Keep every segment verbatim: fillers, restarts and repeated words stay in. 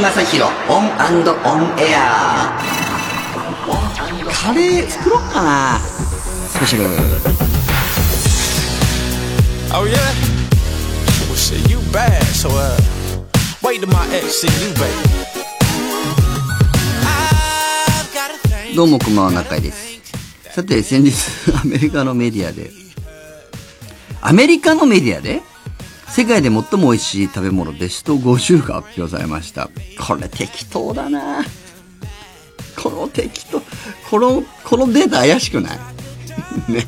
正宏オン&オンエア。カレー作ろうかなスペシャル。 Oh yeah? Well shit you bad so uh wait till my ex see you baby。 どうもこんばんは、中井です。さて先日アメリカのメディアでアメリカのメディアで世界で最も美味しい食べ物ベストごじゅうが発表されました。これ適当だな。この適当、このこのデータ怪しくないね。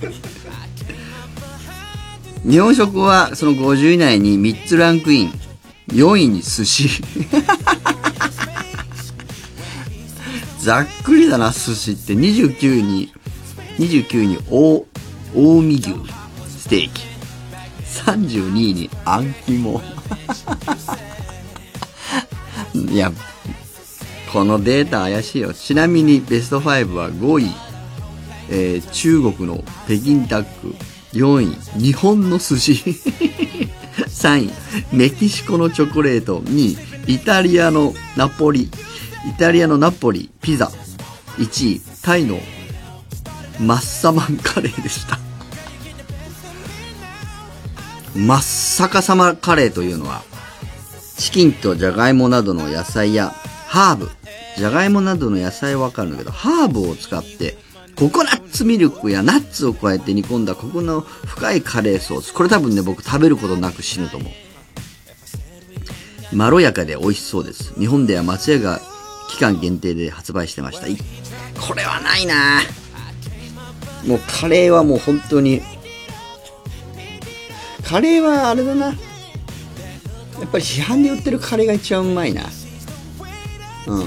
日本食はそのごじゅう以内にみっつランクイン。よんいに寿司ざっくりだな。寿司ってにじゅうきゅういににじゅうきゅういに大近江牛ステーキ、さんじゅうにいにあん肝いやこのデータ怪しいよ。ちなみにベストごはごい、えー、中国の北京ダック、よんい日本の寿司さんいメキシコのチョコレート、にいイタリアのナポリイタリアのナポリピザ、いちいタイのマッサマンカレーでした。マッサカサマカレーというのはチキンとジャガイモなどの野菜やハーブ、ジャガイモなどの野菜はわかるんだけど、ハーブを使ってココナッツミルクやナッツを加えて煮込んだコクの深いカレーソース。これ多分ね、僕食べることなく死ぬと思う。まろやかで美味しそうです。日本では松屋が期間限定で発売してました。これはないな。もうカレーはもう本当に、カレーはあれだな、やっぱり市販で売ってるカレーが一番うまいな。うん。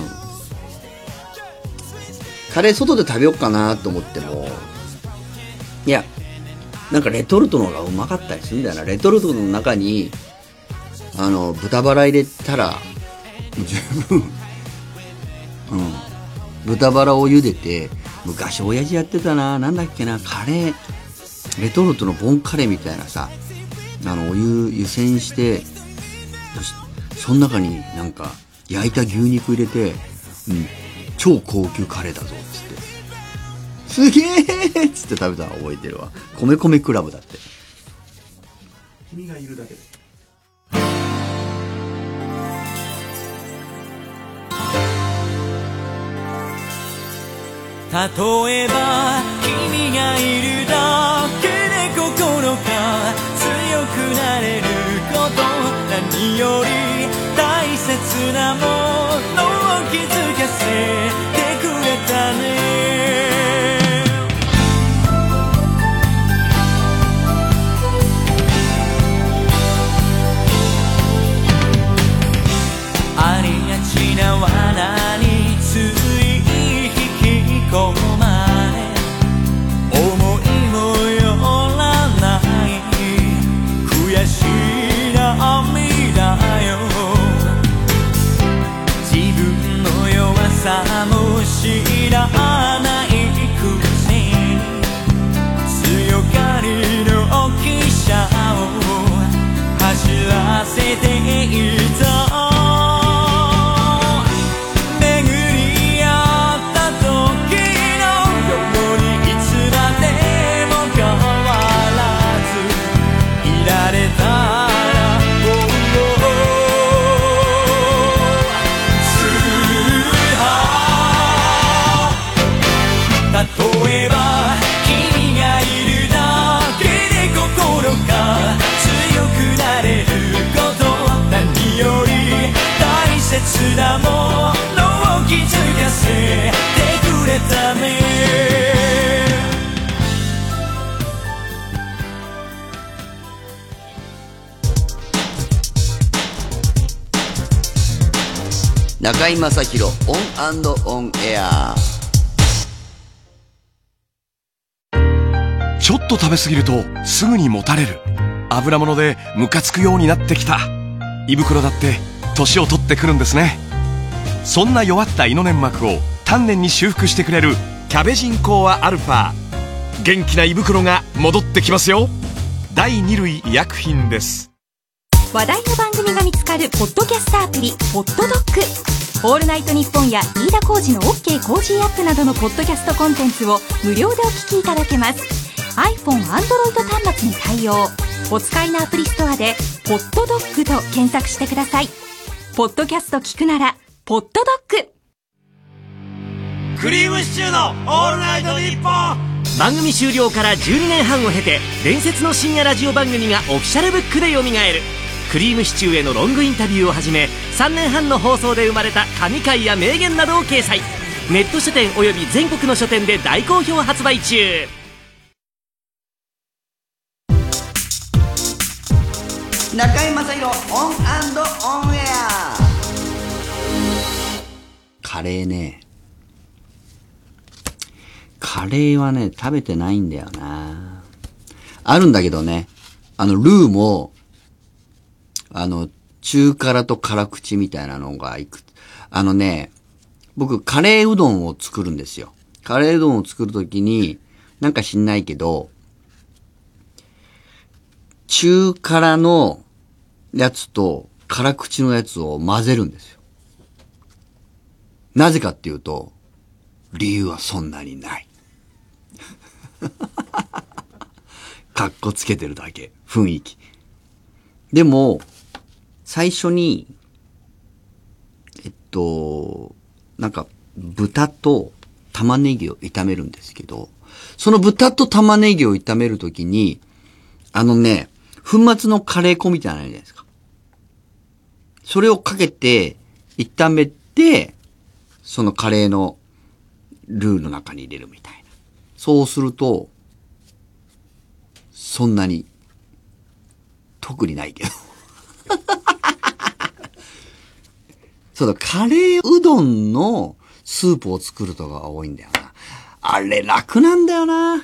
カレー外で食べようかなと思っても、いやなんかレトルトの方がうまかったりするんだよな。レトルトの中にあの豚バラ入れたら十分。うん。豚バラを茹でて、昔親父やってたな、なんだっけな、カレーレトルトのボンカレーみたいなさ、あのお湯湯煎して、その中になんか焼いた牛肉入れて、うん、超高級カレーだぞっつって、すげーっつって食べたの覚えてるわ。米米クラブだって。君がいるだけで。 例えば君がいるだけで心が強くなれること、何より大切なものを気づかせてくれたね。ありがちな罠につい引き込まれ、思いもよらない悔しい涙よ。自分の弱さも知らないくせに強がりの汽車を走らせていた。例えば君がいるだけで心が強くなれること、何より大切なものを気づかせてくれたね。 中井正広オン&オンエア。 ちょっと食べ過ぎるとすぐにもたれる。油物でムカつくようになってきた。胃袋だって年を取ってくるんですね。そんな弱った胃の粘膜を丹念に修復してくれるキャベジンコアアルファ。元気な胃袋が戻ってきますよ。だいに類医薬品です。 話題の番組が見つかるポッドキャストアプリポッドドッグ。 オールナイトニッポンや飯田浩司の OK コージーアップなどのポッドキャストコンテンツを無料でお聞きいただけます。 iPhone、Android 端末に対応。お使いのアプリストアでポッドドッグと検索してください。ポッドキャスト聞くならポッドドッグ。 クリームシチューのオールナイトニッポン。番組終了からじゅうにねんはんを経て伝説の深夜ラジオ番組がオフィシャルブックで蘇る。クリームシチューへのロングインタビューをはじめさんねんはんの放送で生まれた神回や名言などを掲載。ネット書店および全国の書店で大好評発売中。 中居正広オン&オンエア。カレーね、カレーはね食べてないんだよな。あるんだけどね、あのルーもあの中辛と辛口みたいなのがいく。あのね、僕カレーうどんを作るんですよ。カレーうどんを作るときになんか知んないけど中辛のやつと辛口のやつを混ぜるんですよ。なぜかっていうと、理由はそんなにない。かっこつけてるだけ。雰囲気。でも、最初に、えっと、なんか、豚と玉ねぎを炒めるんですけど、その豚と玉ねぎを炒めるときに、あのね、粉末のカレー粉みたいなのあるじゃないですか。それをかけて、炒めて、そのカレーのルーの中に入れるみたいな。そうすると、そんなに、特にないけど。そうだ、カレーうどんのスープを作るとかが多いんだよな。あれ楽なんだよな。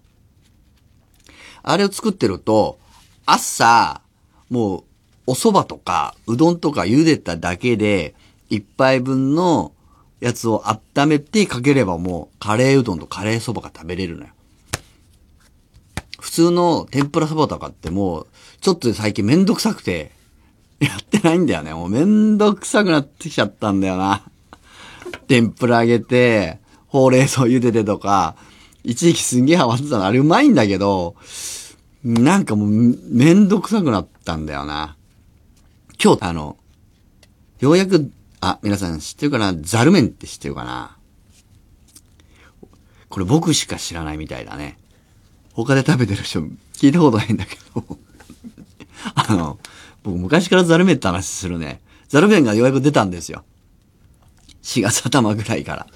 あれを作ってると、朝、もう、お蕎麦とか、うどんとか茹でただけで、一杯分のやつを温めてかければもう、カレーうどんとカレー蕎麦が食べれるのよ。普通の天ぷら蕎麦とかってもう、ちょっと最近めんどくさくて、やってないんだよね。もうめんどくさくなってきちゃったんだよな。天ぷら揚げて、ほうれん草茹でてとか、一時期すんげえハマってたの。あれうまいんだけど、なんかもうめんどくさくなったんだよな。今日、あの、ようやく、あ、皆さん知ってるかな？ザル麺って知ってるかな？これ僕しか知らないみたいだね。他で食べてる人聞いたことないんだけど。あの、僕昔からザル麺って話するね。ザル麺がようやく出たんですよ。しがつ頭ぐらいから。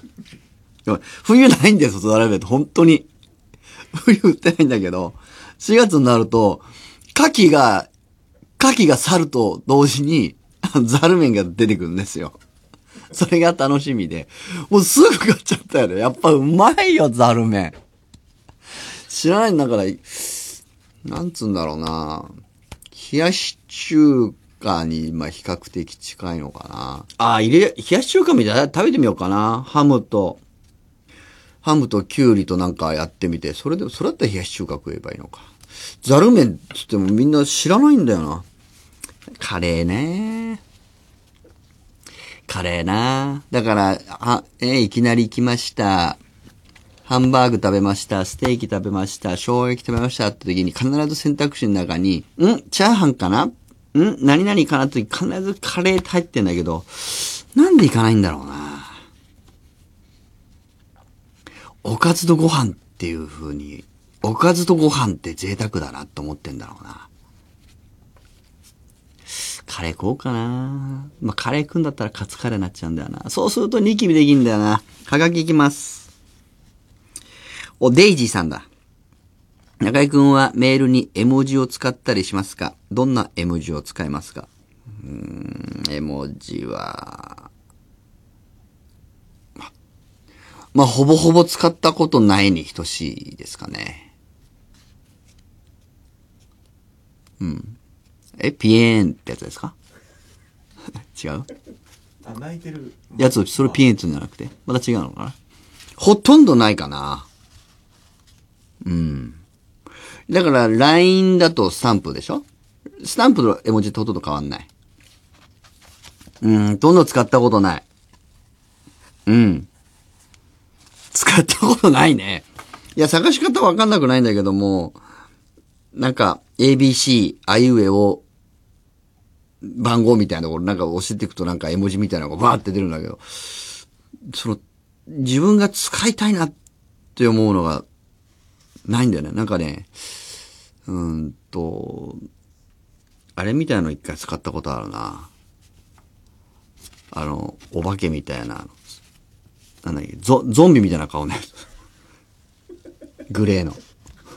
冬ないんですよ、ザル麺って本当に。冬売ってないんだけど、しがつになると、牡蠣が、牡蠣が去ると同時に、ザル麺が出てくるんですよ。それが楽しみで。もうすぐ買っちゃったよね。やっぱうまいよ、ザル麺。知らないんだから、なんつうんだろうな。冷やし中華に、まあ、比較的近いのかな。ああ、入れ、冷やし中華みたいな食べてみようかな。ハムと、ハムとキュウリとなんかやってみて、それで、それだったら冷やし中華食えばいいのか。ザル麺って言ってもみんな知らないんだよな。カレーね。カレーな。だから、あ、え、いきなり行きました。ハンバーグ食べました。ステーキ食べました。生姜焼き食べましたって時に必ず選択肢の中に、んチャーハンかなん何々かなって時必ずカレーって入ってんだけど、なんで行かないんだろうな。おかずとご飯っていう風に、おかずとご飯って贅沢だなと思ってんだろうな。カレー食おうかな。まあ、カレー食うんだったらカツカレーになっちゃうんだよな。そうするとニキビできんだよな。はがきいきます。お、デイジーさんだ。中井くんはメールに絵文字を使ったりしますか？どんな絵文字を使いますか？うーん、絵文字は、ま、まあ、ほぼほぼ使ったことないに等しいですかね。うん。え、ピエーンってやつですか？違う？ あ、泣いてるやつ、それピエーンって言うんじゃなくてまた違うのかな？ほとんどないかな。うん。だから ライン だとスタンプでしょ？スタンプの絵文字とほとんど変わんない。うん、どんどん使ったことない。 うん。使ったことないね。いや、探し方わかんなくないんだけども、なんか、エービーシー、あいうえお、番号みたいなところなんか押していくとなんか絵文字みたいなのがバーって出るんだけど、その、自分が使いたいなって思うのがないんだよね。なんかね、うーんと、あれみたいなの一回使ったことあるな。あの、お化けみたいな、なんだっけ、ゾ、ゾンビみたいな顔ね。グレーの。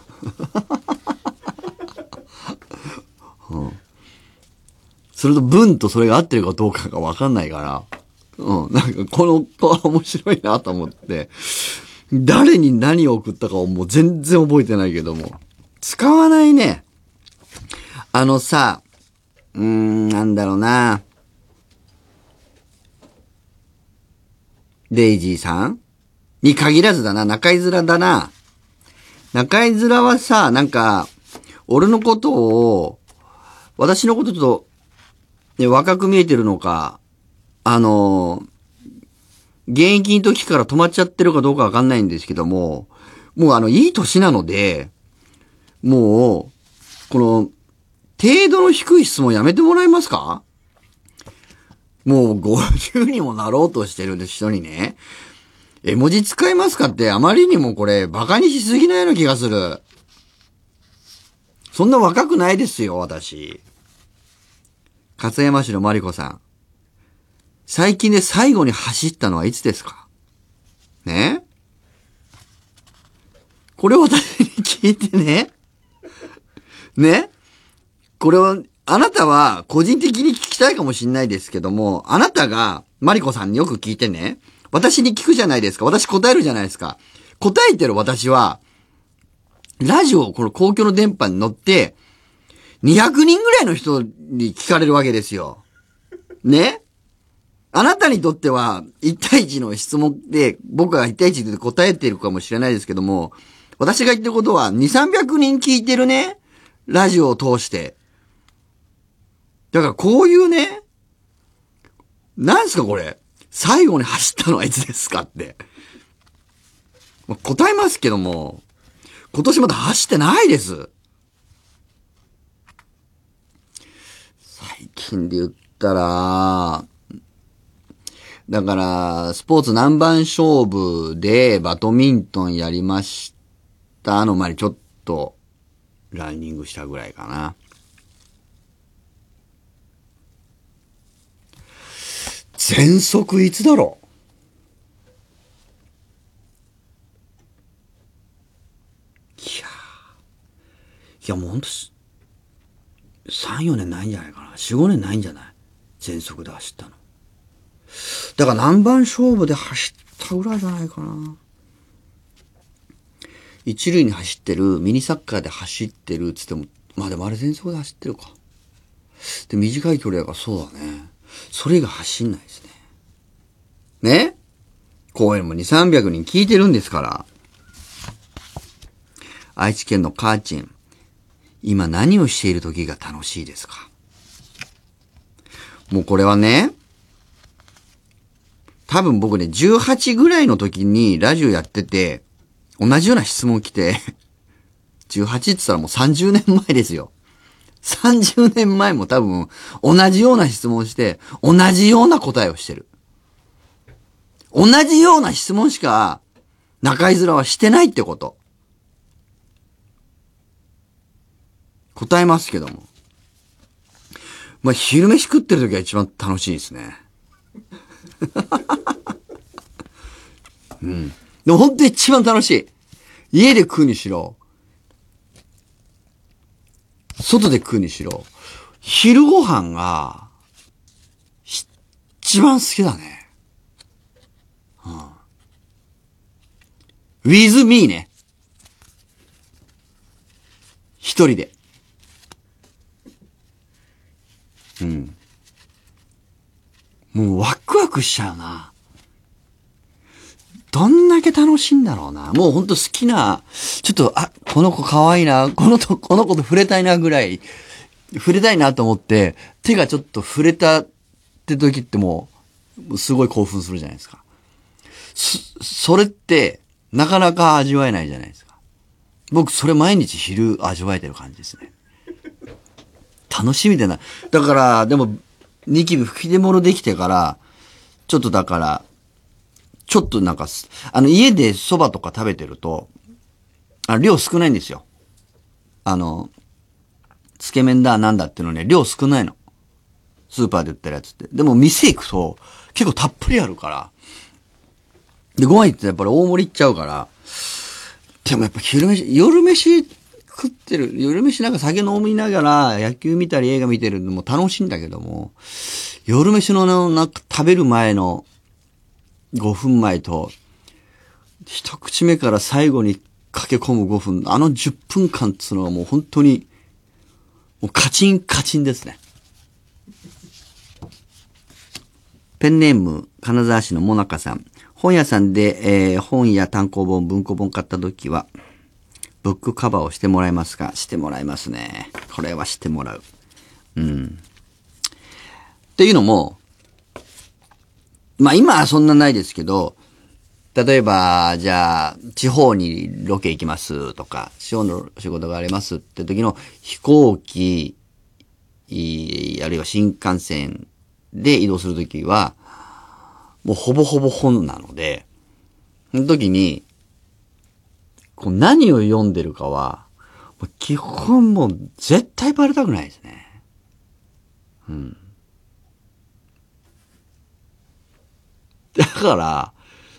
うん、それと文とそれが合ってるかどうかがわかんないから、うん、なんかこの子は面白いなと思って、誰に何を送ったかをもう全然覚えてないけども、使わないね。あのさ、うーん、なんだろうな。デイジーさんに限らずだな、中居面だな。中居面はさ、なんか、俺のことを、私のことと、ね、若く見えてるのか、あの、現役の時から止まっちゃってるかどうかわかんないんですけども、もうあの、いい歳なので、もう、この、程度の低い質問やめてもらえますか？もうごじゅうにもなろうとしてる人にね、絵文字使いますかってあまりにもこれバカにしすぎなような気がする。そんな若くないですよ、私。勝山市のマリコさん。最近で最後に走ったのはいつですか？ね？これを私に聞いてね。ね？これを、あなたは個人的に聞きたいかもしんないですけども、あなたがマリコさんによく聞いてね、私に聞くじゃないですか。私答えるじゃないですか。答えてる私は、ラジオ、この公共の電波に乗って、にひゃくにんぐらいの人に聞かれるわけですよ。ね？あなたにとっては、いち対いちの質問で、僕がいち対いちで答えてるかもしれないですけども、私が言ってることは、にひゃく、さんびゃくにん聞いてるね、ラジオを通して。だからこういうね、なんすかこれ、最後に走ったのはいつですかって。まあ、答えますけども、今年まだ走ってないです。最近で言ったら、だから、スポーツ何番勝負でバドミントンやりましたの前にちょっとランニングしたぐらいかな。全速いつだろう？いやー。いやもうほんと、さん、よねんないんじゃないかな。よん、ごねんないんじゃない？全速で走ったの。だから何番勝負で走ったぐらいじゃないかな。一塁に走ってる、ミニサッカーで走ってるっつっても、まあでもあれ全速で走ってるか。で、短い距離だからそうだね。それ以外走んないですね。ね？公園もにひゃく、さんびゃくにん聞いてるんですから。愛知県のカーチン。今何をしている時が楽しいですか？もうこれはね、多分僕ね、じゅうはちぐらいの時にラジオやってて、同じような質問来て、じゅうはちって言ったらもうさんじゅうねんまえですよ。さんじゅうねんまえも多分同じような質問して、同じような答えをしてる。同じような質問しか中居面はしてないってこと。答えますけども。まあ、昼飯食ってる時が一番楽しいですね。うん。でも本当に一番楽しい。家で食うにしろ、外で食うにしろ、昼ご飯が、一番好きだね。うん。with me ね。一人で。うん。もうワクワクしちゃうな。どんだけ楽しいんだろうな。もうほんと好きな、ちょっと、あ、この子可愛いな、このと、この子と触れたいなぐらい、触れたいなと思って、手がちょっと触れたって時ってもう、すごい興奮するじゃないですか。 そ、それって、なかなか味わえないじゃないですか。僕、それ毎日昼味わえてる感じですね。楽しみでな。だから、でも、ニキビ吹き出物できてから、ちょっとだから、ちょっとなんか、あの、家で蕎麦とか食べてると、あ量少ないんですよ。あの、つけ麺だなんだっていうのね、量少ないの。スーパーで売ってるやつって。でも店行くと、結構たっぷりあるから。で、ご飯行ってやっぱり大盛り行っちゃうから。でもやっぱ昼飯、夜飯食ってる、夜飯なんか酒飲みながら野球見たり映画見てるのも楽しいんだけども、夜飯のなんか食べる前のごふんまえと、一口目から最後に駆け込むごふん、あのじゅっぷんかんっつうのはもう本当に、もうカチンカチンですね。ペンネーム、金沢市のもなかさん。本屋さんで、えー、本や単行本、文庫本買った時は、ブックカバーをしてもらえますか？してもらいますね。これはしてもらう。うん。っていうのも、まあ今はそんなないですけど、例えば、じゃあ、地方にロケ行きますとか、地方の仕事がありますって時の飛行機、あるいは新幹線で移動するときは、もうほぼほぼ本なので、その時に、こう何を読んでるかは、もう基本もう絶対バレたくないですね。うん。だから、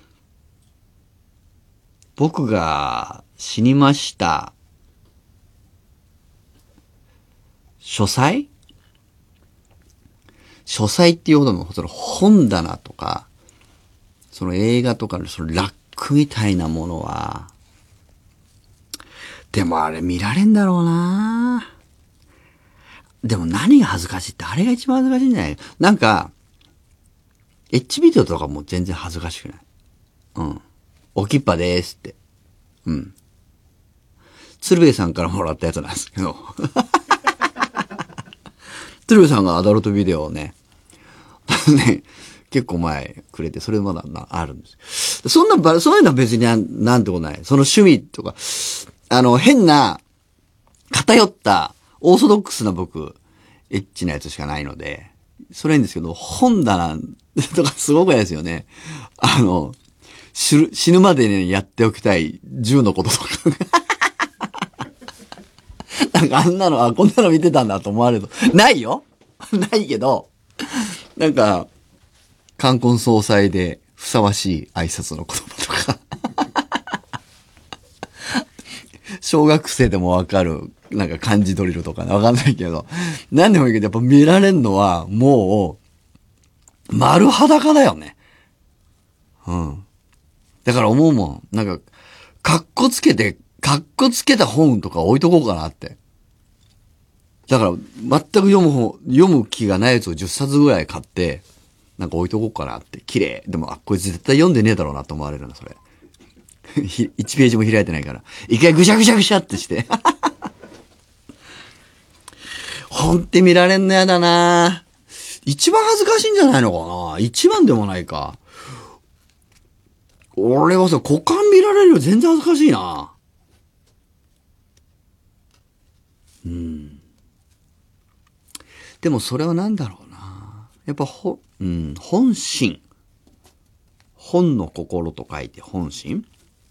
僕が死にました。書斎書斎っていうほどの、その本棚とか、その映画とかのそのラックみたいなものは、でもあれ見られんだろうな。でも何が恥ずかしいって、あれが一番恥ずかしいんじゃない？なんか、エッチビデオとかも全然恥ずかしくない。うん。おきっぱでーすって。うん。鶴瓶さんからもらったやつなんですけど。鶴瓶さんがアダルトビデオをね、ね、結構前くれて、それまだな、あるんです。そんなば、そういうのは別になん、なんてことない。その趣味とか、あの、変な、偏った、オーソドックスな僕、エッチなやつしかないので、それいいんですけど、本棚とかすごく嫌ですよね。あの、死、死ぬまでね、やっておきたい銃のこととか。なんかあんなの、あ、こんなの見てたんだと思われると。ないよないけど、なんか、冠婚葬祭でふさわしい挨拶の言葉とか。小学生でもわかる、なんか漢字ドリルとかね、わかんないけど。なんでもいいけど、やっぱ見られんのは、もう、丸裸だよね。うん。だから思うもん。なんか、かっこつけて、かっこつけた本とか置いとこうかなって。だから、全く読む本、読む気がないやつをじゅっさつぐらい買って、なんか置いとこうかなって。綺麗。でも、あ、こいつ絶対読んでねえだろうなと思われるな、それ。いちページも開いてないから。一回ぐしゃぐしゃぐしゃってして。本って見られんのやだな。一番恥ずかしいんじゃないのかな。一番でもないか。俺はさ、股間見られるより全然恥ずかしいな。うん。でもそれはなんだろうな。やっぱほ、うん、本心。本の心と書いて本心。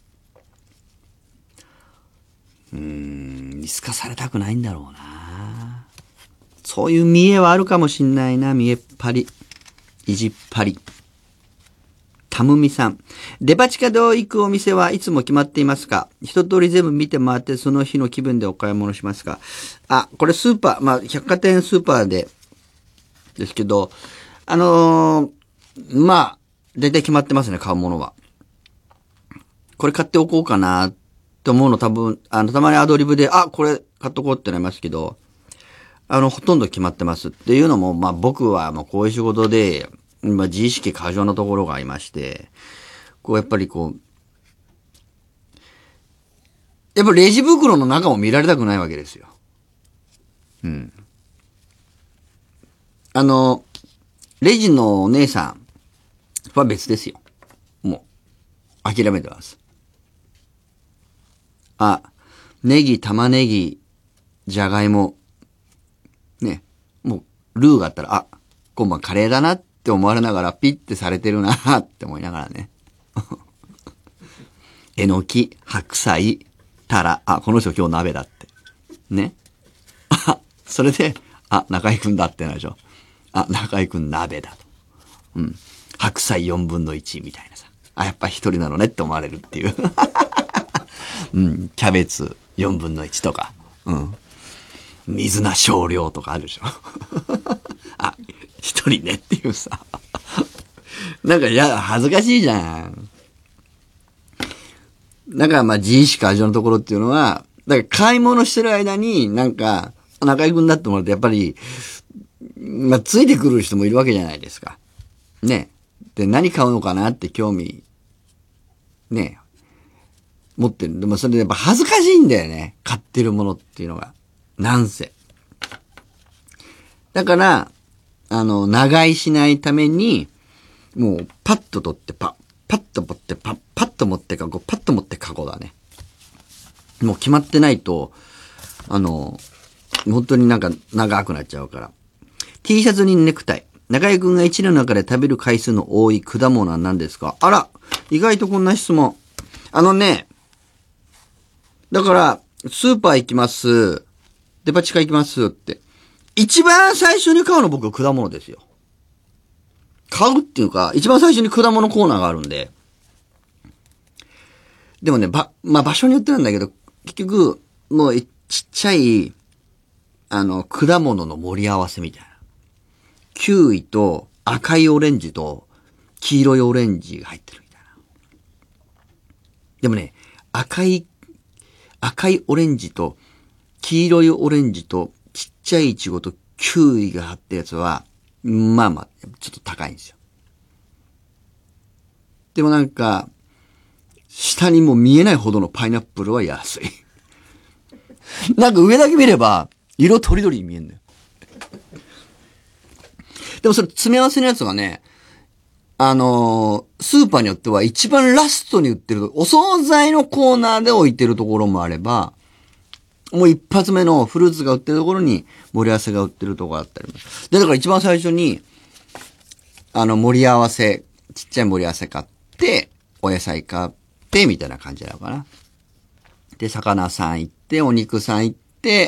うーん、見透かされたくないんだろうな。そういう見栄はあるかもしんないな。見栄っ張り。意地っ張り。たむみさん。デパ地下で行くお店はいつも決まっていますか？一通り全部見て回ってその日の気分でお買い物しますか？あ、これスーパー、まあ、百貨店スーパーで、ですけど、あのー、まあ、だいたい決まってますね、買うものは。これ買っておこうかなって思うの多分、あの、たまにアドリブで、あ、これ買っとこうってなりますけど、あの、ほとんど決まってますっていうのも、まあ僕はもうこういう仕事で、まあ自意識過剰なところがありまして、こうやっぱりこう、やっぱレジ袋の中も見られたくないわけですよ。うん。あの、レジのお姉さんは別ですよ。も諦めてます。あ、ネギ、玉ねぎ、じゃがいも、ね、もう、ルーがあったら、あ、今晩カレーだなって思われながら、ピッてされてるなって思いながらね。えのき、白菜、たら、あ、この人今日鍋だって。ね。あ、それで、あ、中井くんだってなるでしょ。あ、中井くん鍋だと。うん。白菜よんぶんのいちみたいなさ。あ、やっぱ一人なのねって思われるっていう。うん。キャベツよんぶんのいちとか。うん。水菜少量とかあるでしょ。あ、一人ねっていうさ。なんか、いや、恥ずかしいじゃん。だからまあ自意識過剰のところっていうのは、だから買い物してる間になんか中井くんだってもらうとやっぱり、まあついてくる人もいるわけじゃないですか。ね。で、何買うのかなって興味、ね、持ってる。でもそれでやっぱ恥ずかしいんだよね。買ってるものっていうのが。なんせ。だから、あの、長居しないために、もうパッと取ってパッ。パッと持ってパッ、パッと持ってカゴ、パッと持ってカゴだね。もう決まってないと、あの、本当になんか長くなっちゃうから。T シャツにネクタイ。中井くんが一年の中で食べる回数の多い果物は何ですか？あら、意外とこんな質問。あのね、だから、スーパー行きます。デパ地下行きますって。一番最初に買うの僕は果物ですよ。買うっていうか、一番最初に果物コーナーがあるんで。でもね、ば、まあ、場所によってなんだけど、結局、もうちっちゃい、あの、果物の盛り合わせみたいな。キウイと赤いオレンジと黄色いオレンジが入ってるみたいな。でもね、赤い、赤いオレンジと黄色いオレンジとちっちゃいイチゴとキウイが入ったやつは、まあまあ、ちょっと高いんですよ。でもなんか、下にも見えないほどのパイナップルは安い。なんか上だけ見れば、色とりどりに見えるんだよ。でもそれ詰め合わせのやつがね、あのー、スーパーによっては一番ラストに売ってる、お惣菜のコーナーで置いてるところもあれば、もう一発目のフルーツが売ってるところに盛り合わせが売ってるところがあったり。で、だから一番最初に、あの盛り合わせ、ちっちゃい盛り合わせ買って、お野菜買って、みたいな感じなのかな。で、魚さん行って、お肉さん行って、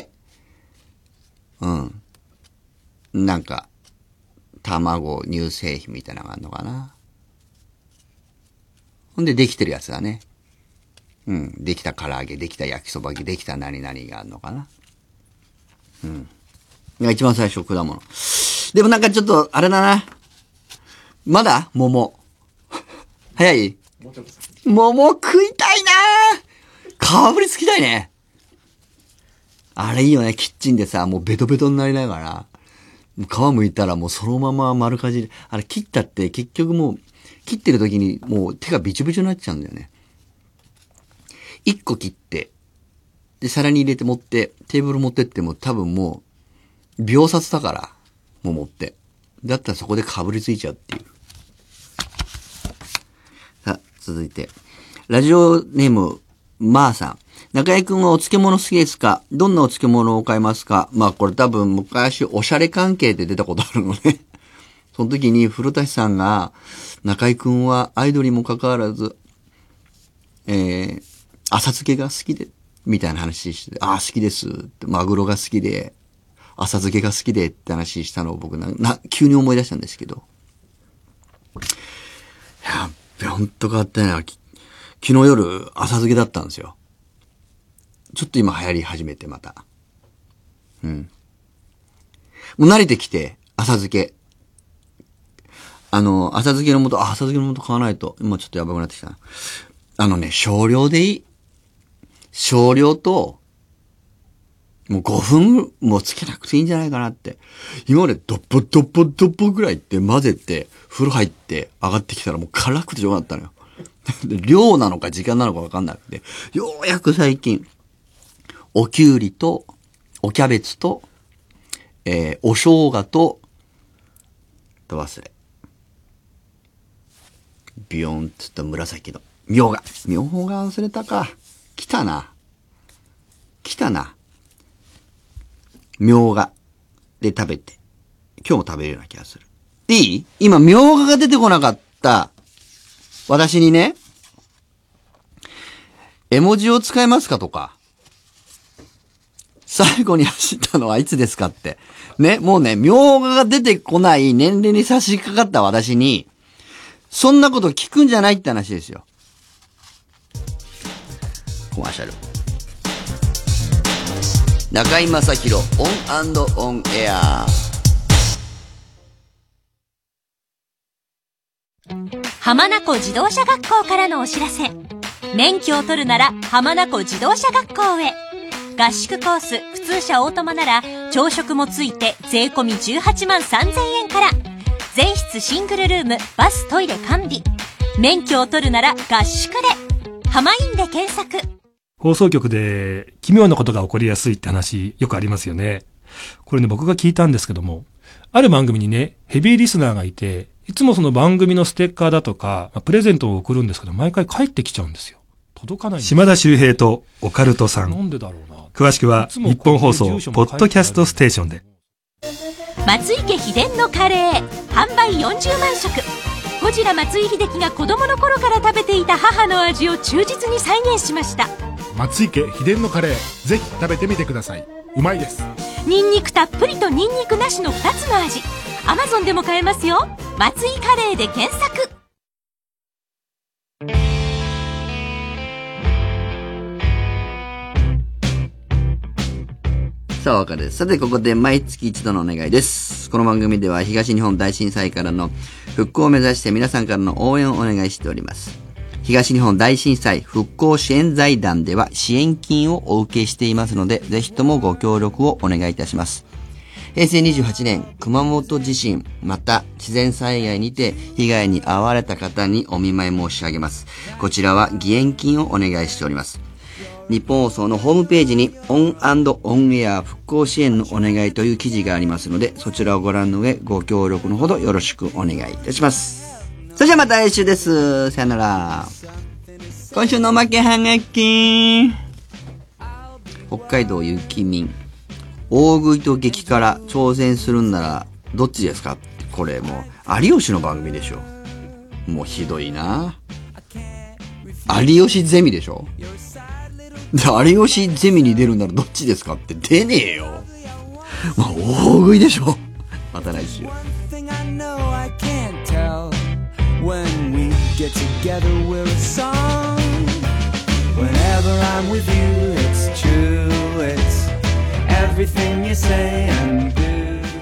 うん。なんか、卵、乳製品みたいなのがあるのかな。ほんで、できてるやつだね。うん。できた唐揚げ、できた焼きそば、できた何々があるのかな。うん。が一番最初、果物。でもなんかちょっと、あれだな。まだ桃。早い？桃食いたいなぁ。かぶりつきたいね。あれいいよね。キッチンでさ、もうベトベトになりながら、皮剥いたらもうそのまま丸かじり。あれ切ったって結局もう、切ってる時にもう手がビチョビチョになっちゃうんだよね。一個切って、で、皿に入れて持って、テーブル持ってっても多分もう、秒殺だから、もう持って。だったらそこでかぶりついちゃうっていう。さあ、続いて。ラジオネーム、まーさん。中井くんはお漬物好きですか？どんなお漬物を買いますか？まあこれ多分昔おしゃれ関係で出たことあるのね。その時に古舘さんが、中井くんはアイドルにもかかわらず、えー、浅漬けが好きで、みたいな話して、ああ、好きですって。マグロが好きで、浅漬けが好きでって話したのを僕な、な、急に思い出したんですけど。やっべ、ほんと変わったな。昨日夜、浅漬けだったんですよ。ちょっと今流行り始めてまた。うん。もう慣れてきて、浅漬け。あの、浅漬けの素、あ、浅漬けの素買わないと、今ちょっとやばくなってきたな。あのね、少量でいい。少量と、もうごふんもつけなくていいんじゃないかなって。今までドッポドッポドッポぐらいって混ぜて、風呂入って上がってきたらもう辛くてしょうがなかったのよ。量なのか時間なのかわかんなくて。ようやく最近、おきゅうりと、おキャベツと、えー、お生姜と、と忘れ。ビヨーンって言った紫の。 みょうが。みょうが忘れたか。来たな。来たな。みょうがで食べて。今日も食べれるような気がする。いい？今、みょうがが出てこなかった私にね、絵文字を使えますかとか、最後に走ったのはいつですかって。ね、もうね、みょうがが出てこない年齢に差し掛かった私に、そんなこと聞くんじゃないって話ですよ。コマーシャル。中居正広オン&オンエア。 浜名湖自動車学校からのお知らせ。免許を取るなら浜名湖自動車学校へ。合宿コース普通車オートマなら朝食もついて税込みじゅうはちまんさんぜんえんから。全室シングルルーム、バストイレ完備。免許を取るなら合宿で。浜インで検索。 放送局で奇妙なことが起こりやすいって話よくありますよね。これね、僕が聞いたんですけども、ある番組にね、ヘビーリスナーがいて、いつもその番組のステッカーだとか、まあ、プレゼントを送るんですけど、毎回帰ってきちゃうんですよ。届かないんです。島田秀平とオカルトさん。なんでだろうな。詳しくは日本放送ポッドキャストステーションで。 松池秘伝のカレー販売よんじゅうまんしょく。ゴジラ松井秀喜が子供の頃から食べていた母の味を忠実に再現しました。 松池秘伝のカレー、ぜひ食べてみてください。うまいです。 ニンニクたっぷりとニンニクなしのふたつの味。アマゾンでも買えますよ。松井カレーで検索。 さあ、わかるです。さて、ここで毎月一度のお願いです。この番組では東日本大震災からの復興を目指して皆さんからの応援をお願いしております。東日本大震災復興支援財団では支援金をお受けしていますので、ぜひともご協力をお願いいたします。へいせいにじゅうはちねん、熊本地震、また自然災害にて被害に遭われた方にお見舞い申し上げます。こちらは義援金をお願いしております。日本放送のホームページにオン&オンエア復興支援のお願いという記事がありますので、そちらをご覧の上ご協力のほどよろしくお願いいたします。それじゃあまた来週です。さよなら。今週のおまけはがき。北海道雪民。大食いと激辛挑戦するんならどっちですか？これもう有吉の番組でしょ。もうひどいな。有吉ゼミでしょ。有吉ゼミに出るならどっちですかって出ねえよ。まあ大食いでしょ。また来週。 When we get together we're a song. Whenever I'm with you it's true. It's everything you say and do.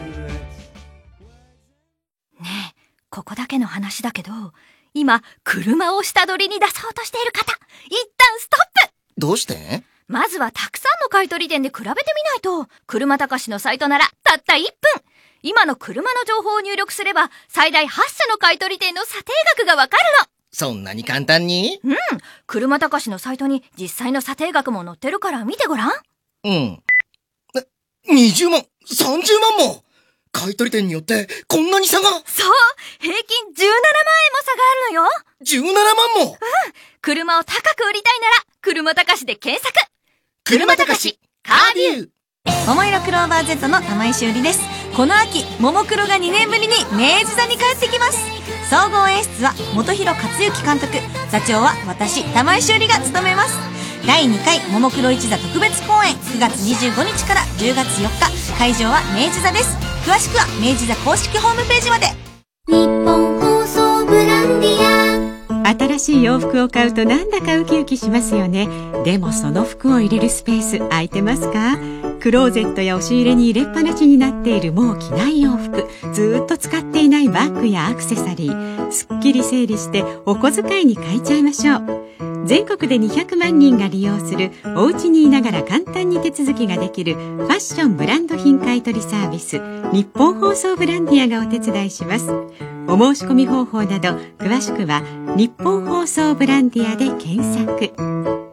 ねえ、ここだけの話だけど、今車を下取りに出そうとしている方、一旦ストップ。 どうして？ まずはたくさんの買い取り店で比べてみないと。車たかしのサイトならたったいっぷん。今の車の情報を入力すれば最大はちしゃの買い取り店の査定額がわかるの。 そんなに簡単に？ うん。車たかしのサイトに実際の査定額も載ってるから見てごらん。 うん。にじゅうまん、さんじゅうまんも買い取り店によってこんなに差が。 そう、平均じゅうななまんえんも差があるのよ。 じゅうななまんも。 うん。車を高く売りたいなら車たかしで検索。 車たかしカービュー。 桃色クローバー Z の玉井しおりです。この秋、ももクロがにねんぶりに明治座に帰ってきます。総合演出は本広克行監督、座長は私玉井しおりが務めます。だいにかいももクロ一座特別公演、くがつにじゅうごにちからじゅうがつよっか、会場は明治座です。詳しくは明治座公式ホームページまで。 日本放送ブランディア。 新しい洋服を買うとなんだかウキウキしますよね。でもその服を入れるスペース空いてますか？クローゼットや押し入れに入れっぱなしになっているもう着ない洋服、ずーっと使っていないバッグやアクセサリー、すっきり整理してお小遣いに変えちゃいましょう。全国でにひゃくまんにんが利用するお家にいながら簡単に手続きができるファッションブランド品買取サービス、日本放送ブランディアがお手伝いします。お申し込み方法など詳しくは日本放送ブランディアで検索。